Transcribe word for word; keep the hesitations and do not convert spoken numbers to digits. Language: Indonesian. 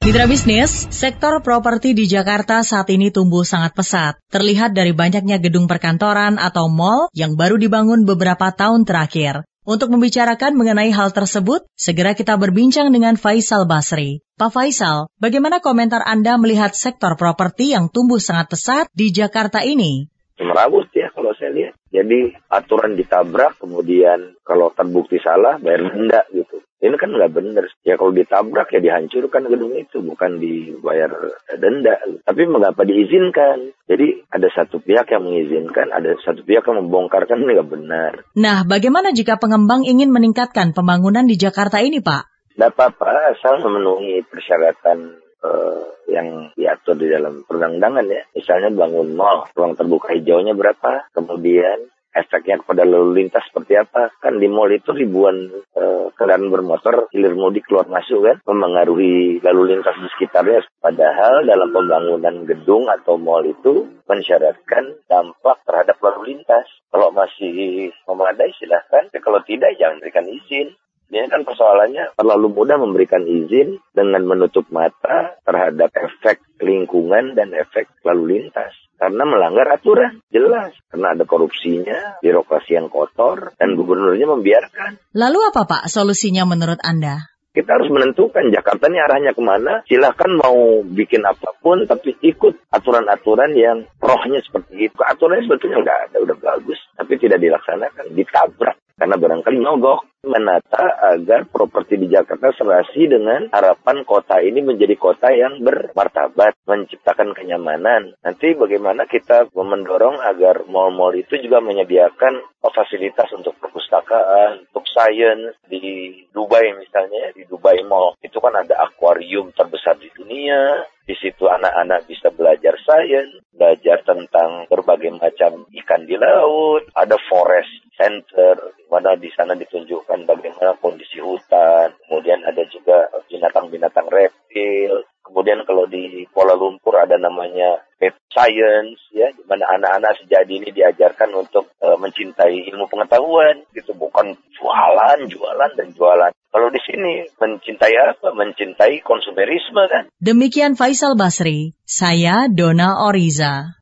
Mitra bisnis, sektor properti di Jakarta saat ini tumbuh sangat pesat. Terlihat dari banyaknya gedung perkantoran atau mal yang baru dibangun beberapa tahun terakhir. Untuk membicarakan mengenai hal tersebut, segera kita berbincang dengan Faisal Basri. Pak Faisal, bagaimana komentar Anda melihat sektor properti yang tumbuh sangat pesat di Jakarta ini? Merawut ya kalau saya lihat. Jadi aturan ditabrak, kemudian kalau terbukti salah bayar denda gitu. Ini kan nggak benar. Ya kalau ditabrak ya dihancurkan gedung itu, bukan dibayar denda. Tapi mengapa diizinkan? Jadi ada satu pihak yang mengizinkan, ada satu pihak yang membongkarkan, ini nggak benar. Nah, bagaimana jika pengembang ingin meningkatkan pembangunan di Jakarta ini, Pak? Nggak apa-apa, asal memenuhi persyaratan uh, yang diatur di dalam perundang-undangan ya. Misalnya bangun mall, ruang terbuka hijaunya berapa, kemudian efeknya kepada lalu lintas seperti apa. Kan di mall itu ribuan uh, kendaraan bermotor hilir mudik keluar masuk kan, memengaruhi lalu lintas di sekitarnya. Padahal dalam pembangunan gedung atau mall itu mensyaratkan dampak terhadap lalu lintas. Kalau masih memadai silahkan, tapi kalau tidak jangan berikan izin. Ini kan persoalannya terlalu mudah memberikan izin dengan menutup mata terhadap efek lingkungan dan efek lalu lintas. Karena melanggar aturan, jelas. Karena ada korupsinya, birokrasi yang kotor, dan gubernurnya membiarkan. Lalu apa Pak solusinya menurut Anda? Kita harus menentukan Jakarta ini arahnya kemana. Silahkan mau bikin apapun, tapi ikut aturan-aturan yang rohnya seperti itu. Aturannya sebetulnya nggak ada, udah bagus. Tapi tidak dilaksanakan, ditabrak. Karena barangkali mogok. Menata agar properti di Jakarta serasi dengan harapan kota ini menjadi kota yang bermartabat, menciptakan kenyamanan. Nanti bagaimana kita mendorong agar mal-mal itu juga menyediakan fasilitas untuk perpustakaan, untuk sains. Di Dubai misalnya, di Dubai Mall, itu kan ada akuarium terbesar di dunia. Di situ anak-anak bisa belajar sains, belajar tentang berbagai macam ikan di laut, ada forest center, mana di sana ditunjukkan bagaimana kondisi hutan, kemudian ada juga binatang-binatang reptil. Kemudian kalau di Kuala Lumpur ada namanya pet science, ya, di mana anak-anak sejak dini diajarkan untuk uh, mencintai ilmu pengetahuan, gitu, bukan jualan, jualan dan jualan. Kalau di sini mencintai apa? Mencintai konsumerisme kan. Demikian Faisal Basri, saya Dona Oriza.